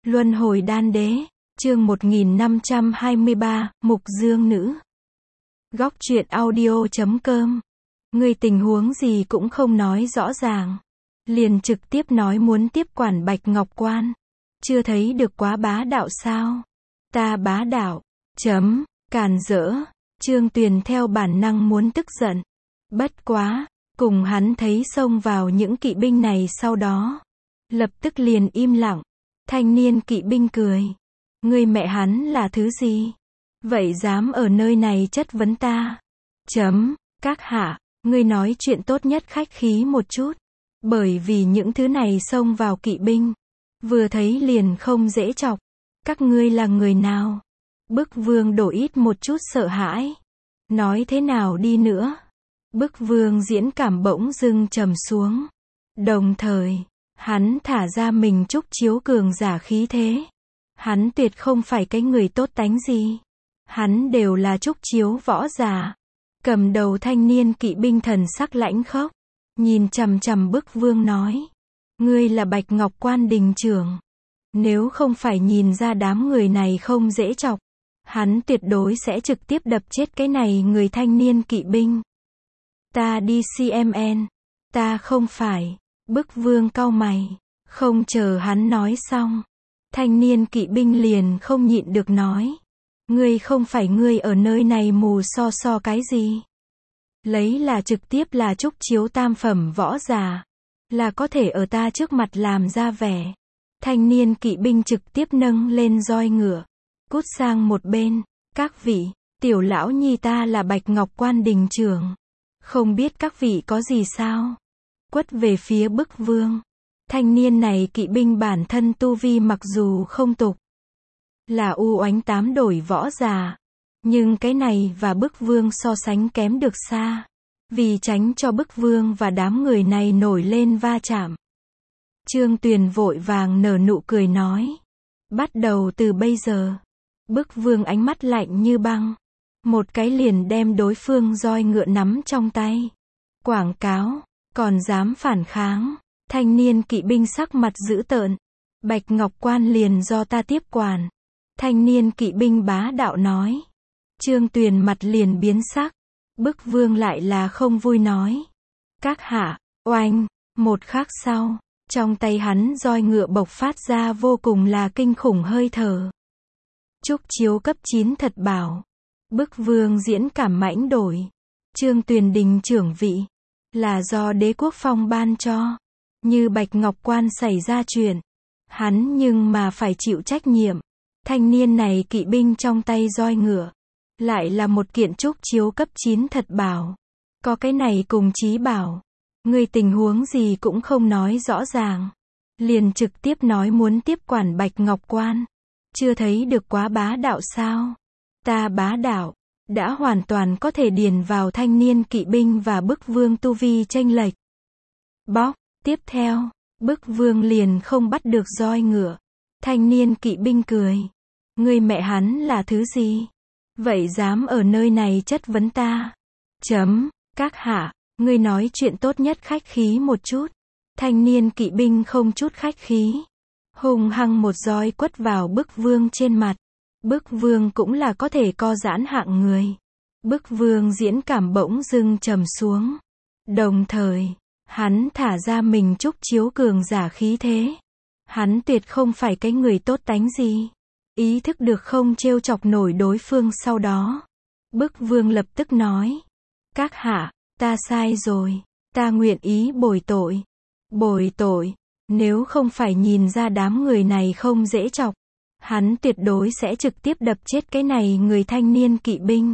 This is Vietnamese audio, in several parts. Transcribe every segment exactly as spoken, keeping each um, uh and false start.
Luân hồi đan đế, chương một nghìn năm trăm hai mươi ba, Mục Dương Nữ. Góc truyện audio.com. Người tình huống gì cũng không nói rõ ràng. Liền trực tiếp nói muốn tiếp quản Bạch Ngọc Quan. Chưa thấy được quá bá đạo sao? Ta bá đạo. Chấm, càn rỡ. Trương Tuyền theo bản năng muốn tức giận. Bất quá, cùng hắn thấy xông vào những kỵ binh này sau đó. Lập tức liền im lặng. Thanh niên kỵ binh cười. Ngươi mẹ hắn là thứ gì? Vậy dám ở nơi này chất vấn ta? Chấm, các hạ, ngươi nói chuyện tốt nhất khách khí một chút. Bởi vì những thứ này xông vào kỵ binh. Vừa thấy liền không dễ chọc. Các ngươi là người nào? Bức Vương đổ ít một chút sợ hãi. Nói thế nào đi nữa? Bức Vương diễn cảm bỗng dưng trầm xuống. Đồng thời, hắn thả ra mình trúc chiếu cường giả khí thế. Hắn tuyệt không phải cái người tốt tánh gì. Hắn đều là trúc chiếu võ giả. Cầm đầu thanh niên kỵ binh thần sắc lãnh khốc. Nhìn chằm chằm Bức Vương nói. Ngươi là Bạch Ngọc Quan đình trưởng. Nếu không phải nhìn ra đám người này không dễ chọc. Hắn tuyệt đối sẽ trực tiếp đập chết cái này người thanh niên kỵ binh. Ta đi xê em en. Ta không phải. Bức Vương cau mày. Không chờ hắn nói xong. Thanh niên kỵ binh liền không nhịn được nói. Ngươi không phải ngươi ở nơi này mù so so cái gì. Lấy là trực tiếp là trúc chiếu tam phẩm võ giả. Là có thể ở ta trước mặt làm ra vẻ. Thanh niên kỵ binh trực tiếp nâng lên roi ngựa. Cút sang một bên. Các vị, tiểu lão nhi ta là Bạch Ngọc Quan đình trưởng. Không biết các vị có gì sao? Quất về phía Bức Vương. Thanh niên này kỵ binh bản thân tu vi mặc dù không tục. Là u oánh tám đổi võ già. Nhưng cái này và Bức Vương so sánh kém được xa. Vì tránh cho Bức Vương và đám người này nổi lên va chạm. Trương Tuyền vội vàng nở nụ cười nói. Bắt đầu từ bây giờ. Bức Vương ánh mắt lạnh như băng. Một cái liền đem đối phương roi ngựa nắm trong tay. Quảng cáo. Còn dám phản kháng. Thanh niên kỵ binh sắc mặt dữ tợn. Bạch Ngọc Quan liền do ta tiếp quản. Thanh niên kỵ binh bá đạo nói. Trương Tuyền mặt liền biến sắc. Bức Vương lại là không vui nói. Các hạ, oanh, một khắc sau. Trong tay hắn roi ngựa bộc phát ra vô cùng là kinh khủng hơi thở. Trúc chiếu cấp chín thật bảo. Bức Vương diễn cảm mãnh đổi. Trương Tuyền đình trưởng vị. Là do đế quốc phong ban cho. Như Bạch Ngọc Quan xảy ra chuyện. Hắn nhưng mà phải chịu trách nhiệm. Thanh niên này kỵ binh trong tay roi ngựa. Lại là một kiện trúc chiếu cấp chín thật bảo. Có cái này cùng chí bảo. Người tình huống gì cũng không nói rõ ràng. Liền trực tiếp nói muốn tiếp quản Bạch Ngọc Quan. Chưa thấy được quá bá đạo sao? Ta bá đạo. Đã hoàn toàn có thể điền vào thanh niên kỵ binh và Bức Vương tu vi chênh lệch. Bóc. Tiếp theo, Bức Vương liền không bắt được roi ngựa. Thanh niên kỵ binh cười. Ngươi mẹ hắn là thứ gì? Vậy dám ở nơi này chất vấn ta? Chấm, các hạ, ngươi nói chuyện tốt nhất khách khí một chút. Thanh niên kỵ binh không chút khách khí. Hùng hăng một roi quất vào Bức Vương trên mặt. Bức Vương cũng là có thể co giãn hạng người. Bức Vương diễn cảm bỗng dưng trầm xuống. Đồng thời, hắn thả ra mình trúc chiếu cường giả khí thế. Hắn tuyệt không phải cái người tốt tánh gì. Ý thức được không trêu chọc nổi đối phương sau đó. Bức Vương lập tức nói. Các hạ, ta sai rồi. Ta nguyện ý bồi tội. Bồi tội. Nếu không phải nhìn ra đám người này không dễ chọc. Hắn tuyệt đối sẽ trực tiếp đập chết cái này người thanh niên kỵ binh.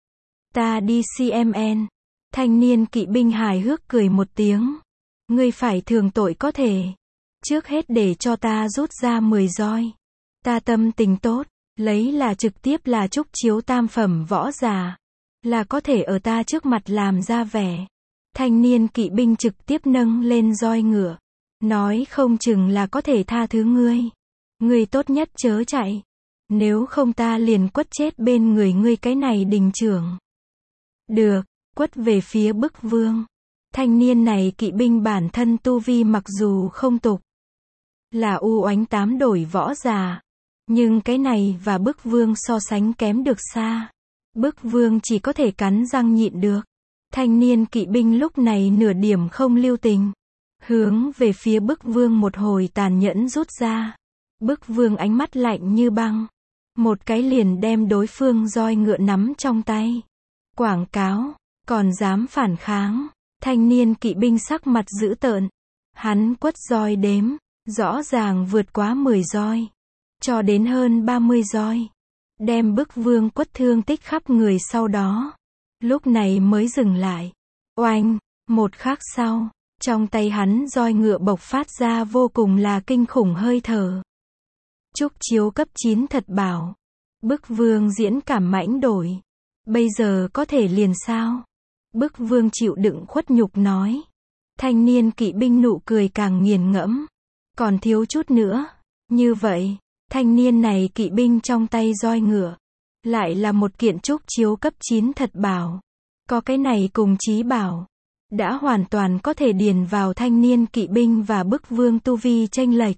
Ta đi xê em en. Thanh niên kỵ binh hài hước cười một tiếng. Ngươi phải thường tội có thể. Trước hết để cho ta rút ra mười roi. Ta tâm tình tốt. Lấy là trực tiếp là trúc chiếu tam phẩm võ giả. Là có thể ở ta trước mặt làm ra vẻ. Thanh niên kỵ binh trực tiếp nâng lên roi ngựa. Nói không chừng là có thể tha thứ ngươi. Ngươi tốt nhất chớ chạy. Nếu không ta liền quất chết bên người ngươi cái này đình trưởng. Được, quất về phía Bức Vương. Thanh niên này kỵ binh bản thân tu vi mặc dù không tục. là u oánh tám đổi võ già. Nhưng cái này và bức vương so sánh kém được xa. Bức vương chỉ có thể cắn răng nhịn được. Thanh niên kỵ binh lúc này nửa điểm không lưu tình. Hướng về phía bức vương một hồi tàn nhẫn rút ra. Bức vương ánh mắt lạnh như băng. Một cái liền đem đối phương roi ngựa nắm trong tay. Quảng cáo, còn dám phản kháng. Thanh niên kỵ binh sắc mặt dữ tợn. Hắn quất roi đếm, rõ ràng vượt quá mười roi. Cho đến hơn ba mươi roi. Đem bức vương quất thương tích khắp người sau đó. Lúc này mới dừng lại. Oanh, một khắc sau, trong tay hắn roi ngựa bộc phát ra vô cùng là kinh khủng hơi thở. Trúc chiếu cấp chín thật bảo. Bức vương diễn cảm mãnh đổi. Bây giờ có thể liền sao? Bức vương chịu đựng khuất nhục nói. Thanh niên kỵ binh nụ cười càng nghiền ngẫm. Còn thiếu chút nữa. Như vậy, thanh niên này kỵ binh trong tay roi ngựa. Lại là một kiện trúc chiếu cấp chín thật bảo. Có cái này cùng chí bảo. Đã hoàn toàn có thể điền vào thanh niên kỵ binh và bức vương tu vi chênh lệch.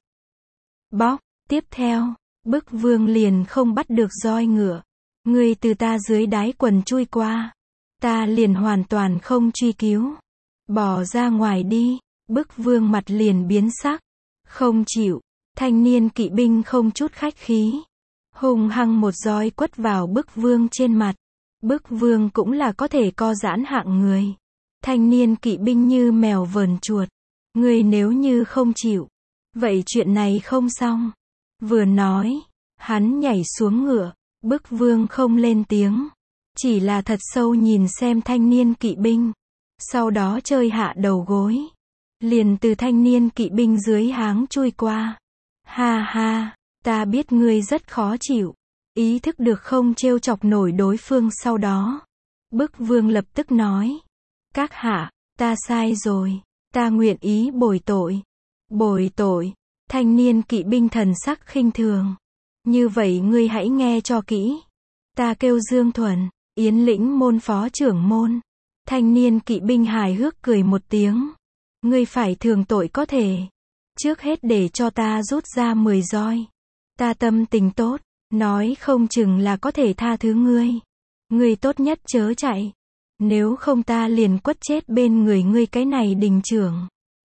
Bóc, tiếp theo, bức vương liền không bắt được roi ngựa. Ngươi từ ta dưới đáy quần chui qua. Ta liền hoàn toàn không truy cứu. Bỏ ra ngoài đi, bức vương mặt liền biến sắc. Không chịu, thanh niên kỵ binh không chút khách khí. Hùng hăng một roi quất vào bức vương trên mặt. Bức vương cũng là có thể co giãn hạng người. Thanh niên kỵ binh như mèo vờn chuột. Ngươi nếu như không chịu, vậy chuyện này không xong. Vừa nói, hắn nhảy xuống ngựa. Bức vương không lên tiếng. Chỉ là thật sâu nhìn xem thanh niên kỵ binh. Sau đó chơi hạ đầu gối. Liền từ thanh niên kỵ binh dưới háng chui qua. Ha ha, ta biết ngươi rất khó chịu. Ý thức được không trêu chọc nổi đối phương sau đó. Bức vương lập tức nói. Các hạ, ta sai rồi. Ta nguyện ý bồi tội. Bồi tội. Thanh niên kỵ binh thần sắc khinh thường. Như vậy ngươi hãy nghe cho kỹ. Ta kêu Dương Thuần, Yến lĩnh môn phó trưởng môn. Thanh niên kỵ binh hài hước cười một tiếng. Ngươi phải thường tội có thể. Trước hết để cho ta rút ra mười roi. Ta tâm tình tốt, nói không chừng là có thể tha thứ ngươi. Ngươi tốt nhất chớ chạy. Nếu không ta liền quất chết bên người ngươi cái này đình trưởng.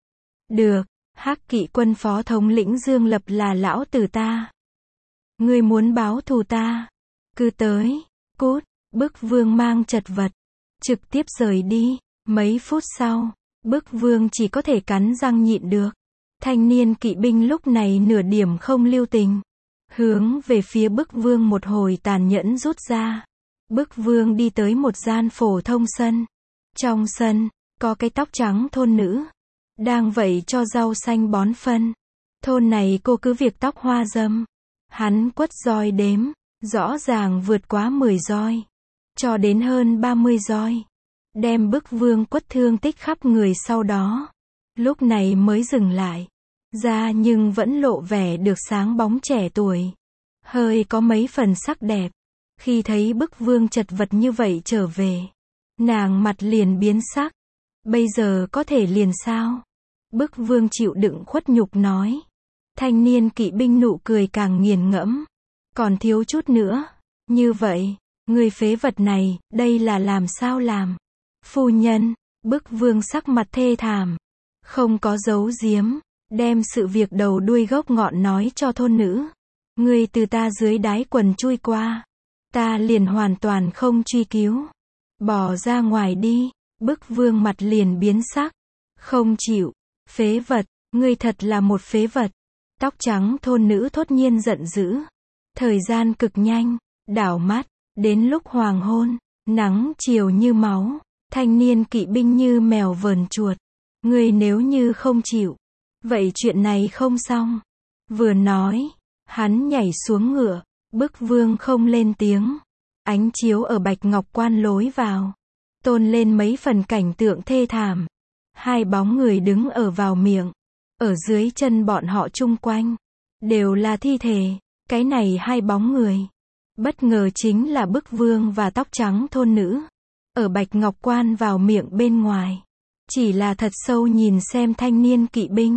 Được, Hắc Kỵ quân phó thống lĩnh Dương Lập là lão tử ta. Ngươi muốn báo thù ta. Cứ tới, cút, bức vương mang chật vật. Trực tiếp rời đi. Mấy phút sau, bức vương chỉ có thể cắn răng nhịn được. Thanh niên kỵ binh lúc này nửa điểm không lưu tình. Hướng về phía bức vương một hồi tàn nhẫn rút ra. Bức vương đi tới một gian phổ thông sân. Trong sân, có cái tóc trắng thôn nữ. Đang vậy cho rau xanh bón phân. Thôn này cô cứ việc tóc hoa dâm. Hắn quất roi đếm, rõ ràng vượt quá mười roi. Cho đến hơn ba mươi roi. Đem bức vương quất thương tích khắp người sau đó. Lúc này mới dừng lại. Ra nhưng vẫn lộ vẻ được sáng bóng trẻ tuổi. Hơi có mấy phần sắc đẹp. Khi thấy bức vương chật vật như vậy trở về. Nàng mặt liền biến sắc. Bây giờ có thể liền sao? Bức vương chịu đựng khuất nhục nói. Thanh niên kỵ binh nụ cười càng nghiền ngẫm. Còn thiếu chút nữa. Như vậy, người phế vật này, đây là làm sao làm? Phu nhân, bức vương sắc mặt thê thảm. Không có giấu giếm. Đem sự việc đầu đuôi gốc ngọn nói cho thôn nữ. Ngươi từ ta dưới đáy quần chui qua. Ta liền hoàn toàn không truy cứu. Bỏ ra ngoài đi. Bức vương mặt liền biến sắc. Không chịu. Phế vật, ngươi thật là một phế vật. Tóc trắng thôn nữ thốt nhiên giận dữ. Thời gian cực nhanh, đảo mắt, đến lúc hoàng hôn, nắng chiều như máu, thanh niên kỵ binh như mèo vờn chuột. Ngươi nếu như không chịu, vậy chuyện này không xong. Vừa nói, hắn nhảy xuống ngựa, bức vương không lên tiếng. Ánh chiếu ở bạch ngọc quan lối vào, tôn lên mấy phần cảnh tượng thê thảm. Hai bóng người đứng ở vào miệng, ở dưới chân bọn họ chung quanh, đều là thi thể. Cái này hai bóng người, bất ngờ chính là bức vương và tóc trắng thôn nữ. Ở bạch ngọc quan vào miệng bên ngoài, chỉ là thật sâu nhìn xem thanh niên kỵ binh.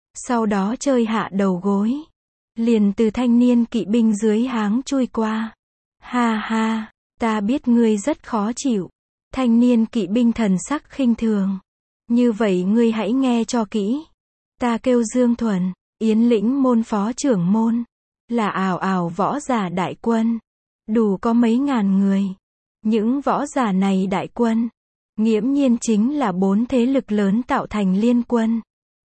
Sau đó chơi hạ đầu gối. Liền từ thanh niên kỵ binh dưới háng chui qua. Ha ha, ta biết ngươi rất khó chịu. Thanh niên kỵ binh thần sắc khinh thường. Như vậy ngươi hãy nghe cho kỹ. Ta kêu Dương Thuần, Yến lĩnh môn phó trưởng môn. Là ảo ảo võ giả đại quân. Đủ có mấy ngàn người. Những võ giả này đại quân. Nghiễm nhiên chính là bốn thế lực lớn tạo thành liên quân.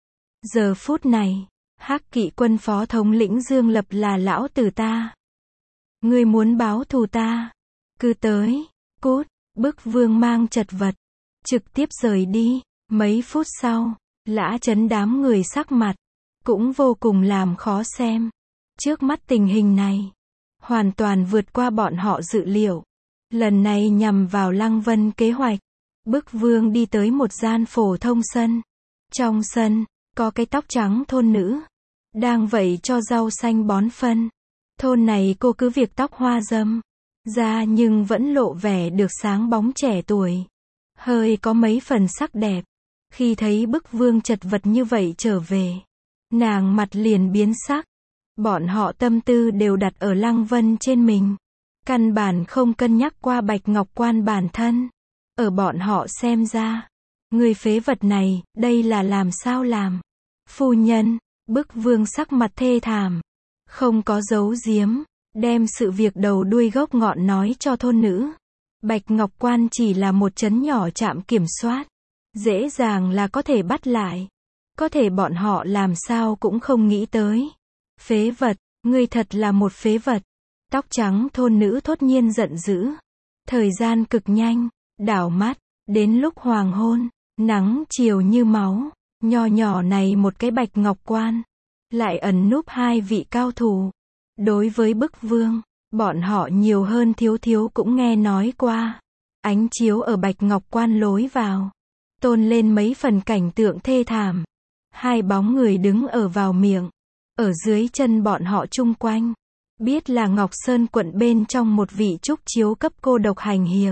Giờ phút này, Hắc Kỵ quân phó thống lĩnh Dương Lập là lão tử ta. Ngươi muốn báo thù ta? Cứ tới, cút, Bức Vương mang chật vật, trực tiếp rời đi. Mấy phút sau, Lã Chấn đám người sắc mặt, cũng vô cùng làm khó xem. Trước mắt tình hình này, hoàn toàn vượt qua bọn họ dự liệu. Lần này nhằm vào Lăng Vân kế hoạch, Bức Vương đi tới một gian phổ thông sân. Trong sân, có cái tóc trắng thôn nữ, đang vẩy cho rau xanh bón phân. Thôn này cô cứ việc tóc hoa râm ra nhưng vẫn lộ vẻ được sáng bóng trẻ tuổi. Hơi có mấy phần sắc đẹp. Khi thấy Bức Vương chật vật như vậy trở về, nàng mặt liền biến sắc. Bọn họ tâm tư đều đặt ở Lăng Vân trên mình. Căn bản không cân nhắc qua Bạch Ngọc Quan bản thân. Ở bọn họ xem ra, người phế vật này, đây là làm sao làm? Phu nhân, Bức Vương sắc mặt thê thảm, không có giấu giếm, đem sự việc đầu đuôi gốc ngọn nói cho thôn nữ. Bạch Ngọc Quan chỉ là một trấn nhỏ trạm kiểm soát, dễ dàng là có thể bắt lại. Có thể bọn họ làm sao cũng không nghĩ tới. Phế vật, ngươi thật là một phế vật. Tóc trắng thôn nữ thốt nhiên giận dữ. Thời gian cực nhanh, đảo mắt, đến lúc hoàng hôn, nắng chiều như máu, nho nhỏ này một cái Bạch Ngọc Quan, lại ẩn núp hai vị cao thủ. Đối với Bức Vương, bọn họ nhiều hơn thiếu thiếu cũng nghe nói qua. Ánh chiếu ở Bạch Ngọc Quan lối vào, tôn lên mấy phần cảnh tượng thê thảm. Hai bóng người đứng ở vào miệng, ở dưới chân bọn họ chung quanh. Biết là Ngọc Sơn quận bên trong một vị trúc chiếu cấp cô độc hành hiệp.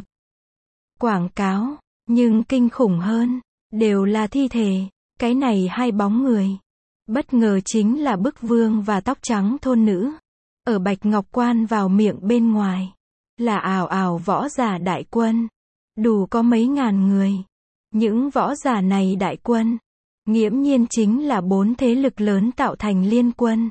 Quảng cáo, nhưng kinh khủng hơn, đều là thi thể. Cái này hai bóng người, bất ngờ chính là Bức Vương và tóc trắng thôn nữ. Ở Bạch Ngọc Quan vào miệng bên ngoài, là ảo ảo võ giả đại quân. Đủ có mấy ngàn người. Những võ giả này đại quân, nghiễm nhiên chính là bốn thế lực lớn tạo thành liên quân.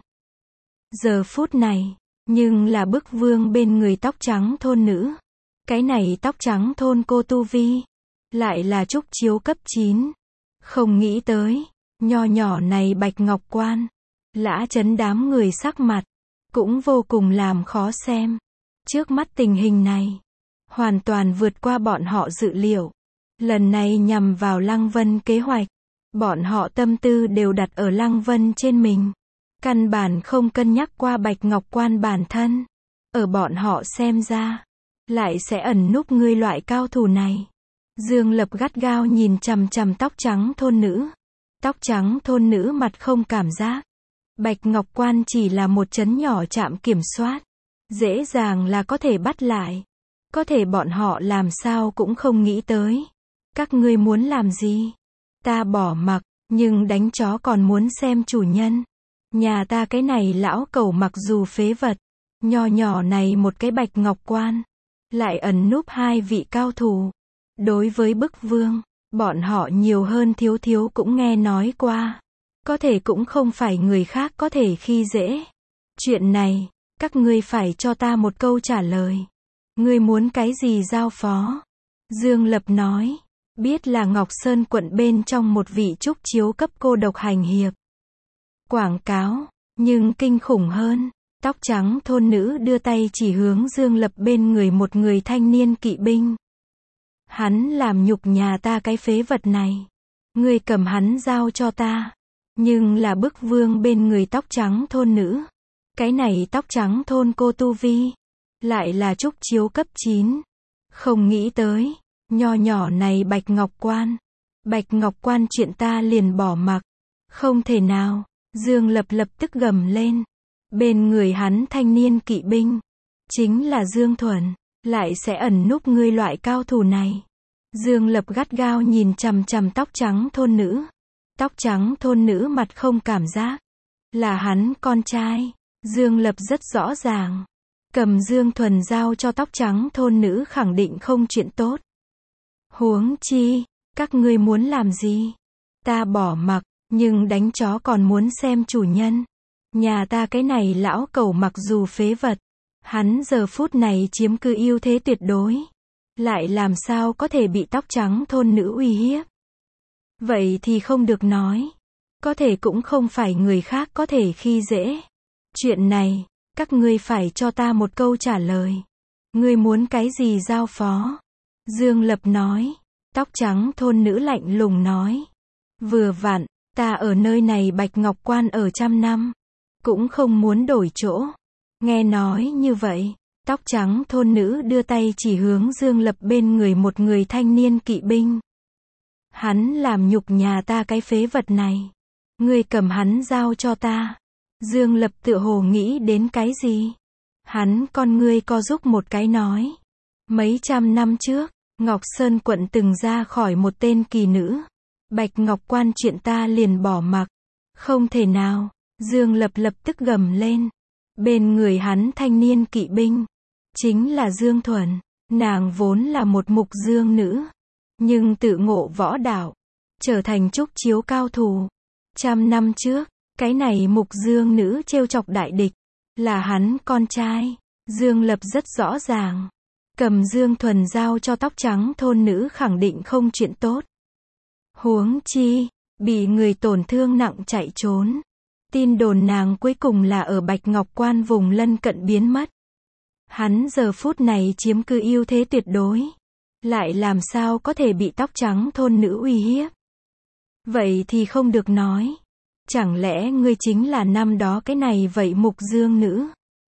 Giờ phút này, nhưng là Bức Vương bên người tóc trắng thôn nữ. Cái này tóc trắng thôn cô tu vi, lại là trúc chiếu cấp chín. Không nghĩ tới, nho nhỏ này Bạch Ngọc Quan, Lã Chấn đám người sắc mặt, cũng vô cùng làm khó xem. Trước mắt tình hình này, hoàn toàn vượt qua bọn họ dự liệu. Lần này nhằm vào Lăng Vân kế hoạch, bọn họ tâm tư đều đặt ở Lăng Vân trên mình. Căn bản không cân nhắc qua Bạch Ngọc Quan bản thân. Ở bọn họ xem ra, lại sẽ ẩn núp ngươi loại cao thủ này. Dương Lập gắt gao nhìn chằm chằm tóc trắng thôn nữ. Tóc trắng thôn nữ mặt không cảm giác. Bạch Ngọc Quan chỉ là một trấn nhỏ trạm kiểm soát, dễ dàng là có thể bắt lại. Có thể bọn họ làm sao cũng không nghĩ tới. Các ngươi muốn làm gì? Ta bỏ mặc, nhưng đánh chó còn muốn xem chủ nhân. Nhà ta cái này lão cẩu mặc dù phế vật, nho nhỏ này một cái Bạch Ngọc Quan, lại ẩn núp hai vị cao thủ. Đối với Bức Vương, bọn họ nhiều hơn thiếu thiếu cũng nghe nói qua. Có thể cũng không phải người khác có thể khi dễ. Chuyện này, các ngươi phải cho ta một câu trả lời. Ngươi muốn cái gì giao phó? Dương Lập nói, biết là Ngọc Sơn quận bên trong một vị trúc chiếu cấp cô độc hành hiệp. Quảng cáo, nhưng kinh khủng hơn, tóc trắng thôn nữ đưa tay chỉ hướng Dương Lập bên người một người thanh niên kỵ binh. Hắn làm nhục nhà ta cái phế vật này. Ngươi cầm hắn giao cho ta. Nhưng là Bức Vương bên người tóc trắng thôn nữ. Cái này tóc trắng thôn cô tu vi, lại là trúc chiếu cấp chín. Không nghĩ tới, nho nhỏ này Bạch Ngọc Quan. Bạch Ngọc Quan chuyện ta liền bỏ mặc. Không thể nào, Dương Lập lập tức gầm lên. Bên người hắn thanh niên kỵ binh, chính là Dương Thuần, lại sẽ ẩn núp ngươi loại cao thủ này. Dương Lập gắt gao nhìn chằm chằm tóc trắng thôn nữ. Tóc trắng thôn nữ mặt không cảm giác. Là hắn con trai. Dương Lập rất rõ ràng. Cầm Dương Thuần giao cho tóc trắng thôn nữ khẳng định không chuyện tốt. Huống chi, các ngươi muốn làm gì? Ta bỏ mặc, nhưng đánh chó còn muốn xem chủ nhân. Nhà ta cái này lão cẩu mặc dù phế vật, hắn giờ phút này chiếm cứ ưu thế tuyệt đối. Lại làm sao có thể bị tóc trắng thôn nữ uy hiếp? Vậy thì không được nói. Có thể cũng không phải người khác có thể khi dễ. Chuyện này, các ngươi phải cho ta một câu trả lời. Ngươi muốn cái gì giao phó? Dương Lập nói. Tóc trắng thôn nữ lạnh lùng nói. Vừa vặn, ta ở nơi này Bạch Ngọc Quan ở trăm năm. Cũng không muốn đổi chỗ. Nghe nói như vậy, tóc trắng thôn nữ đưa tay chỉ hướng Dương Lập bên người một người thanh niên kỵ binh. Hắn làm nhục nhà ta cái phế vật này. Ngươi cầm hắn giao cho ta. Dương Lập tựa hồ nghĩ đến cái gì? Hắn con ngươi co rúm một cái nói. Mấy trăm năm trước, Ngọc Sơn quận từng ra khỏi một tên kỳ nữ. Bạch Ngọc Quan chuyện ta liền bỏ mặc. Không thể nào. Dương Lập lập tức gầm lên. Bên người hắn thanh niên kỵ binh. Chính là Dương Thuần. Nàng vốn là một mục dương nữ. Nhưng tự ngộ võ đạo. Trở thành trúc chiếu cao thủ. Trăm năm trước, cái này mục dương nữ trêu chọc đại địch. Là hắn con trai. Dương Lập rất rõ ràng. Cầm Dương Thuần giao cho tóc trắng thôn nữ khẳng định không chuyện tốt. Huống chi, bị người tổn thương nặng chạy trốn. Tin đồn nàng cuối cùng là ở Bạch Ngọc Quan vùng lân cận biến mất. Hắn giờ phút này chiếm cứ ưu thế tuyệt đối. Lại làm sao có thể bị tóc trắng thôn nữ uy hiếp? Vậy thì không được nói. Chẳng lẽ ngươi chính là năm đó cái này vậy mục dương nữ?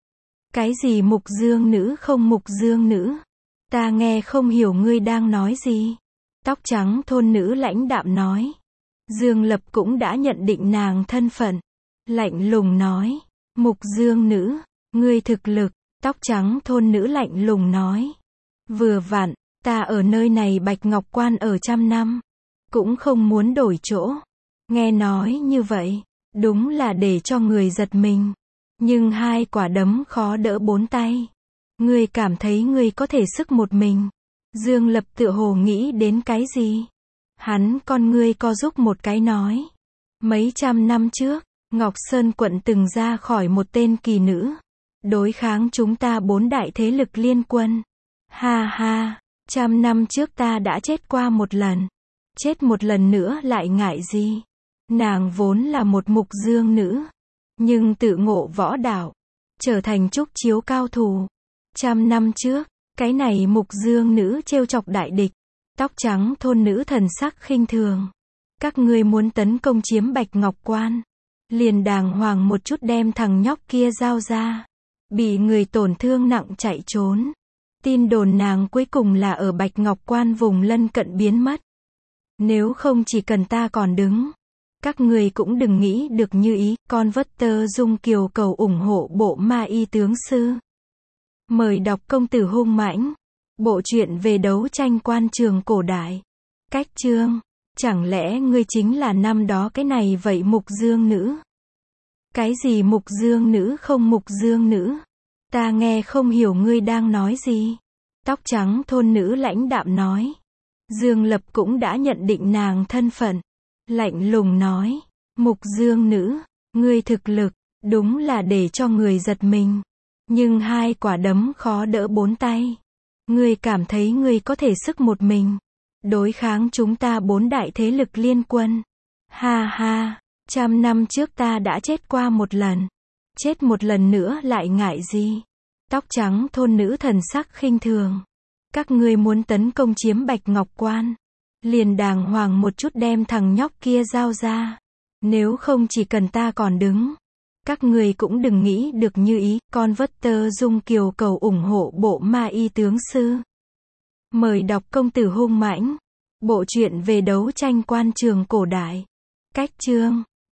Cái gì mục dương nữ không mục dương nữ? Ta nghe không hiểu ngươi đang nói gì. Tóc trắng thôn nữ lãnh đạm nói. Dương Lập cũng đã nhận định nàng thân phận. Lạnh lùng nói. Mục dương nữ, ngươi thực lực. Tóc trắng thôn nữ lạnh lùng nói. Vừa vặn, ta ở nơi này Bạch Ngọc Quan ở trăm năm. Cũng không muốn đổi chỗ. Nghe nói như vậy, đúng là để cho người giật mình. Nhưng hai quả đấm khó đỡ bốn tay. Ngươi cảm thấy ngươi có thể sức một mình. Dương Lập tựa hồ nghĩ đến cái gì? Hắn con ngươi co rúm một cái nói. Mấy trăm năm trước, Ngọc Sơn quận từng ra khỏi một tên kỳ nữ. Đối kháng chúng ta bốn đại thế lực liên quân. Ha ha, trăm năm trước ta đã chết qua một lần. Chết một lần nữa lại ngại gì? Nàng vốn là một mục dương nữ. Nhưng tự ngộ võ đạo. Trở thành trúc chiếu cao thủ. Trăm năm trước, cái này mục dương nữ trêu chọc đại địch. Tóc trắng thôn nữ thần sắc khinh thường. Các ngươi muốn tấn công chiếm Bạch Ngọc Quan. Liền đàng hoàng một chút đem thằng nhóc kia giao ra. Bị người tổn thương nặng chạy trốn. Tin đồn nàng cuối cùng là ở Bạch Ngọc Quan vùng lân cận biến mất. Nếu không chỉ cần ta còn đứng. Các người cũng đừng nghĩ được như ý. Con vất tơ dung kiều cầu ủng hộ bộ ma y tướng sư. Mời đọc công tử hung mãnh. Bộ truyện về đấu tranh quan trường cổ đại. Cách chương. Chẳng lẽ ngươi chính là năm đó cái này vậy mục dương nữ? Cái gì mục dương nữ không mục dương nữ? Ta nghe không hiểu ngươi đang nói gì. Tóc trắng thôn nữ lãnh đạm nói. Dương Lập cũng đã nhận định nàng thân phận. Lạnh lùng nói. Mục dương nữ, ngươi thực lực, đúng là để cho người giật mình. Nhưng hai quả đấm khó đỡ bốn tay. Ngươi cảm thấy ngươi có thể sức một mình. Đối kháng chúng ta bốn đại thế lực liên quân. Ha ha, trăm năm trước ta đã chết qua một lần. Chết một lần nữa lại ngại gì? Tóc trắng thôn nữ thần sắc khinh thường. Các ngươi muốn tấn công chiếm Bạch Ngọc Quan. Liền đàng hoàng một chút đem thằng nhóc kia giao ra. Nếu không chỉ cần ta còn đứng. Các người cũng đừng nghĩ được như ý. Con vất tơ dung kiều cầu ủng hộ bộ ma y tướng sư. Mời đọc công tử hung mãnh. Bộ truyện về đấu tranh quan trường cổ đại. Cách chương.